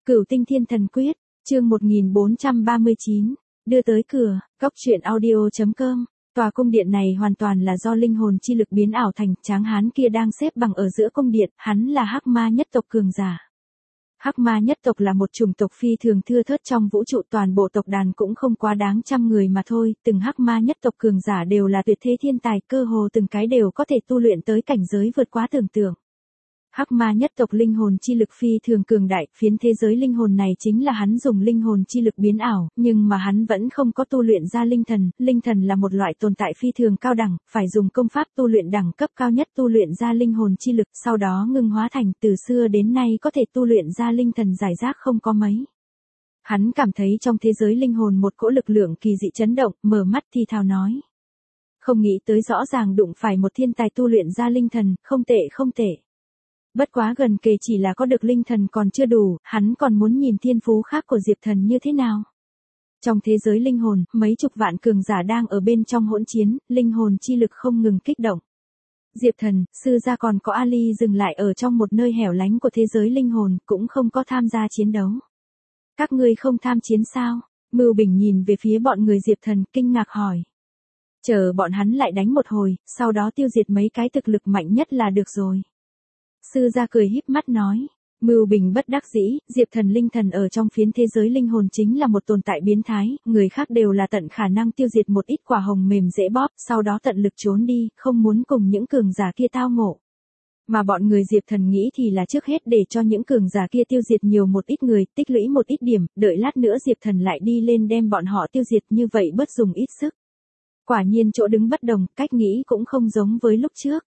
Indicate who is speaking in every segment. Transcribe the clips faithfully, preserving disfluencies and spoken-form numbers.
Speaker 1: Cửu Tinh Thiên Thần Quyết, chương một nghìn bốn trăm ba mươi chín, đưa tới cửa, góc truyện audio chấm com. Tòa cung điện này hoàn toàn là do linh hồn chi lực biến ảo thành, tráng hán kia đang xếp bằng ở giữa cung điện, hắn là Hắc Ma nhất tộc cường giả. Hắc Ma nhất tộc là một chủng tộc phi thường thưa thớt trong vũ trụ, toàn bộ tộc đàn cũng không quá đáng trăm người mà thôi, từng Hắc Ma nhất tộc cường giả đều là tuyệt thế thiên tài, cơ hồ từng cái đều có thể tu luyện tới cảnh giới vượt quá tưởng tượng. Hắc Ma nhất tộc linh hồn chi lực phi thường cường đại, phiến thế giới linh hồn này chính là hắn dùng linh hồn chi lực biến ảo, nhưng mà hắn vẫn không có tu luyện ra linh thần, linh thần là một loại tồn tại phi thường cao đẳng, phải dùng công pháp tu luyện đẳng cấp cao nhất tu luyện ra linh hồn chi lực, sau đó ngưng hóa thành, từ xưa đến nay có thể tu luyện ra linh thần giải rác không có mấy. Hắn cảm thấy trong thế giới linh hồn một cỗ lực lượng kỳ dị chấn động, mở mắt thì thào nói. Không nghĩ tới rõ ràng đụng phải một thiên tài tu luyện ra linh thần, không tệ không tệ. Bất quá gần kề chỉ là có được linh thần còn chưa đủ, hắn còn muốn nhìn thiên phú khác của Diệp Thần như thế nào. Trong thế giới linh hồn, mấy chục vạn cường giả đang ở bên trong hỗn chiến, linh hồn chi lực không ngừng kích động. Diệp Thần, sư gia còn có Ali dừng lại ở trong một nơi hẻo lánh của thế giới linh hồn, cũng không có tham gia chiến đấu. Các ngươi không tham chiến sao? Mưu Bình nhìn về phía bọn người Diệp Thần, kinh ngạc hỏi. Chờ bọn hắn lại đánh một hồi, sau đó tiêu diệt mấy cái thực lực mạnh nhất là được rồi. Sư gia cười híp mắt nói, Mưu Bình bất đắc dĩ, Diệp Thần linh thần ở trong phiến thế giới linh hồn chính là một tồn tại biến thái, người khác đều là tận khả năng tiêu diệt một ít quả hồng mềm dễ bóp, sau đó tận lực trốn đi, không muốn cùng những cường giả kia tao ngộ. Mà bọn người Diệp Thần nghĩ thì là trước hết để cho những cường giả kia tiêu diệt nhiều một ít người, tích lũy một ít điểm, đợi lát nữa Diệp Thần lại đi lên đem bọn họ tiêu diệt, như vậy bớt dùng ít sức. Quả nhiên chỗ đứng bất đồng, cách nghĩ cũng không giống với lúc trước.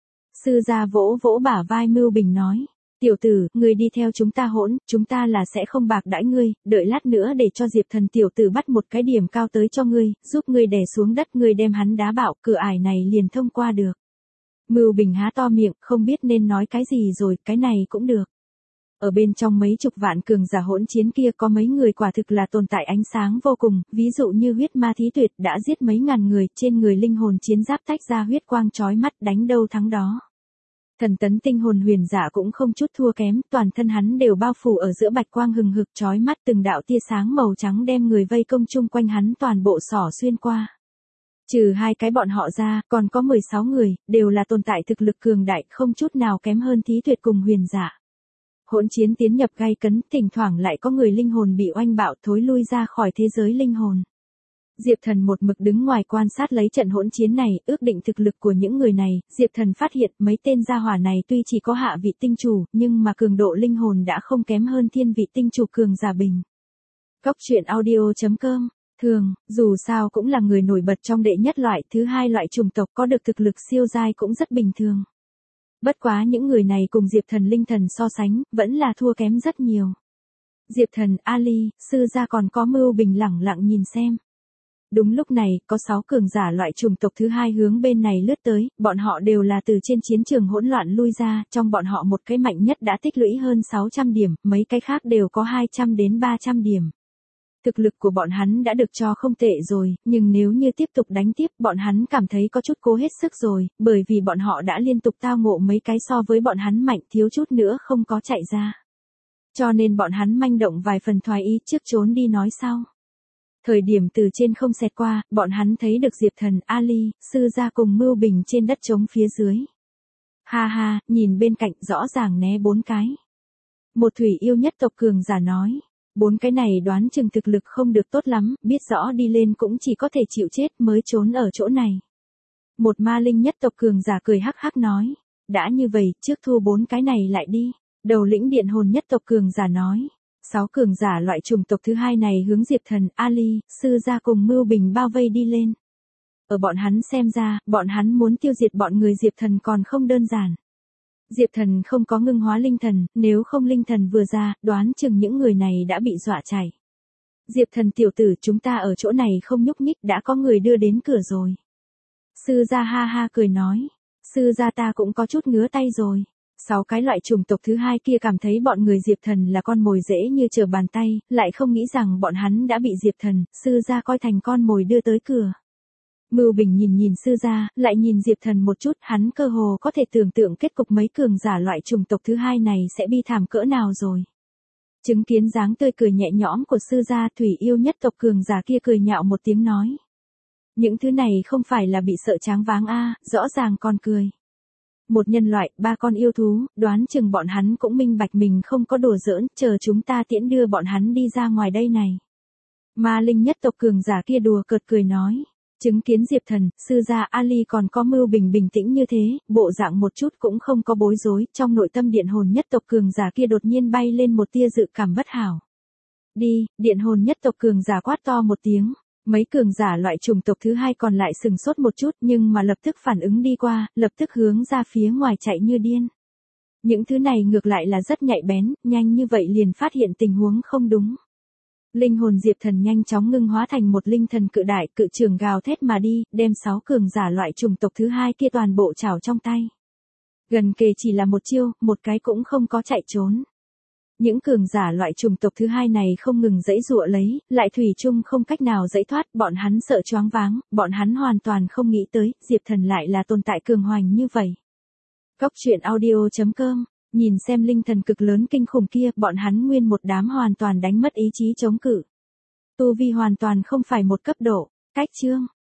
Speaker 1: Sư gia vỗ vỗ bả vai Mưu Bình nói, tiểu tử, ngươi đi theo chúng ta hỗn, chúng ta là sẽ không bạc đãi ngươi, đợi lát nữa để cho Diệp Thần tiểu tử bắt một cái điểm cao tới cho ngươi, giúp ngươi đè xuống đất, ngươi đem hắn đá bạo, cửa ải này liền thông qua được. Mưu Bình há to miệng, không biết nên nói cái gì rồi, cái này cũng được. Ở bên trong mấy chục vạn cường giả hỗn chiến kia có mấy người quả thực là tồn tại ánh sáng vô cùng, ví dụ như huyết ma thí tuyệt đã giết mấy ngàn người, trên người linh hồn chiến giáp tách ra huyết quang chói mắt, đánh đâu thắng đó. Thần tấn tinh hồn huyền giả cũng không chút thua kém, toàn thân hắn đều bao phủ ở giữa bạch quang hừng hực chói mắt, từng đạo tia sáng màu trắng đem người vây công chung quanh hắn toàn bộ xỏ xuyên qua. Trừ hai cái bọn họ ra, còn có mười sáu người, đều là tồn tại thực lực cường đại, không chút nào kém hơn thí tuyệt cùng huyền giả. Hỗn chiến tiến nhập gay cấn, thỉnh thoảng lại có người linh hồn bị oanh bạo thối lui ra khỏi thế giới linh hồn. Diệp Thần một mực đứng ngoài quan sát lấy trận hỗn chiến này, ước định thực lực của những người này, Diệp Thần phát hiện mấy tên gia hỏa này tuy chỉ có hạ vị tinh chủ, nhưng mà cường độ linh hồn đã không kém hơn thiên vị tinh chủ cường giả bình. Góc truyện audio chấm com, thường, dù sao cũng là người nổi bật trong đệ nhất loại, thứ hai loại chủng tộc có được thực lực siêu giai cũng rất bình thường. Bất quá những người này cùng Diệp Thần linh thần so sánh, vẫn là thua kém rất nhiều. Diệp Thần, Ali, sư gia còn có Mưu Bình lẳng lặng nhìn xem. Đúng lúc này, có sáu cường giả loại chủng tộc thứ hai hướng bên này lướt tới, bọn họ đều là từ trên chiến trường hỗn loạn lui ra, trong bọn họ một cái mạnh nhất đã tích lũy hơn sáu trăm điểm, mấy cái khác đều có hai trăm đến ba trăm điểm. Thực lực của bọn hắn đã được cho không tệ rồi, nhưng nếu như tiếp tục đánh tiếp, bọn hắn cảm thấy có chút cố hết sức rồi, bởi vì bọn họ đã liên tục tao ngộ mấy cái so với bọn hắn mạnh, thiếu chút nữa không có chạy ra. Cho nên bọn hắn manh động vài phần thoái ý, trước trốn đi nói sau. Thời điểm từ trên không xẹt qua, bọn hắn thấy được Diệp Thần, Ali, sư gia cùng Mưu Bình trên đất trống phía dưới. Ha ha, nhìn bên cạnh rõ ràng né bốn cái. Một thủy yêu nhất tộc cường giả nói. Bốn cái này đoán chừng thực lực không được tốt lắm, biết rõ đi lên cũng chỉ có thể chịu chết mới trốn ở chỗ này. Một ma linh nhất tộc cường giả cười hắc hắc nói. Đã như vậy, trước thu bốn cái này lại đi. Đầu lĩnh điện hồn nhất tộc cường giả nói. Sáu cường giả loại chủng tộc thứ hai này hướng Diệp Thần, Ali, sư gia cùng Mưu Bình bao vây đi lên. Ở bọn hắn xem ra, bọn hắn muốn tiêu diệt bọn người Diệp Thần còn không đơn giản. Diệp Thần không có ngưng hóa linh thần, nếu không linh thần vừa ra, đoán chừng những người này đã bị dọa chạy. Diệp Thần tiểu tử, chúng ta ở chỗ này không nhúc nhích, đã có người đưa đến cửa rồi. Sư gia ha ha cười nói, sư gia ta cũng có chút ngứa tay rồi. Sáu cái loại chủng tộc thứ hai kia cảm thấy bọn người Diệp Thần là con mồi dễ như trở bàn tay, lại không nghĩ rằng bọn hắn đã bị Diệp Thần, sư gia coi thành con mồi đưa tới cửa. Mưu Bình nhìn nhìn sư gia, lại nhìn Diệp Thần một chút, hắn cơ hồ có thể tưởng tượng kết cục mấy cường giả loại chủng tộc thứ hai này sẽ bi thảm cỡ nào rồi. Chứng kiến dáng tươi cười nhẹ nhõm của sư gia, Thủy yêu nhất tộc cường giả kia cười nhạo một tiếng nói. Những thứ này không phải là bị sợ choáng váng a, rõ ràng còn cười. Một nhân loại, ba con yêu thú, đoán chừng bọn hắn cũng minh bạch mình không có đùa giỡn, chờ chúng ta tiễn đưa bọn hắn đi ra ngoài đây này. Ma linh nhất tộc cường giả kia đùa cợt cười nói. Chứng kiến Diệp Thần, sư gia Ali còn có mưu bình bình tĩnh như thế, bộ dạng một chút cũng không có bối rối, trong nội tâm điện hồn nhất tộc cường giả kia đột nhiên bay lên một tia dự cảm bất hảo. Đi, điện hồn nhất tộc cường giả quát to một tiếng. Mấy cường giả loại chủng tộc thứ hai còn lại sừng sốt một chút nhưng mà lập tức phản ứng đi qua, lập tức hướng ra phía ngoài chạy như điên. Những thứ này ngược lại là rất nhạy bén, nhanh như vậy liền phát hiện tình huống không đúng. Linh hồn Diệp Thần nhanh chóng ngưng hóa thành một linh thần cự đại, cự trường gào thét mà đi, đem sáu cường giả loại chủng tộc thứ hai kia toàn bộ chảo trong tay. Gần kề chỉ là một chiêu, một cái cũng không có chạy trốn. Những cường giả loại chủng tộc thứ hai này không ngừng giãy giụa lấy, lại thủy chung không cách nào giãy thoát, bọn hắn sợ choáng váng, bọn hắn hoàn toàn không nghĩ tới, Diệp Thần lại là tồn tại cường hoành như vậy. Góc truyện audio chấm com, nhìn xem linh thần cực lớn kinh khủng kia, bọn hắn nguyên một đám hoàn toàn đánh mất ý chí chống cự. Tu vi hoàn toàn không phải một cấp độ, cách chương.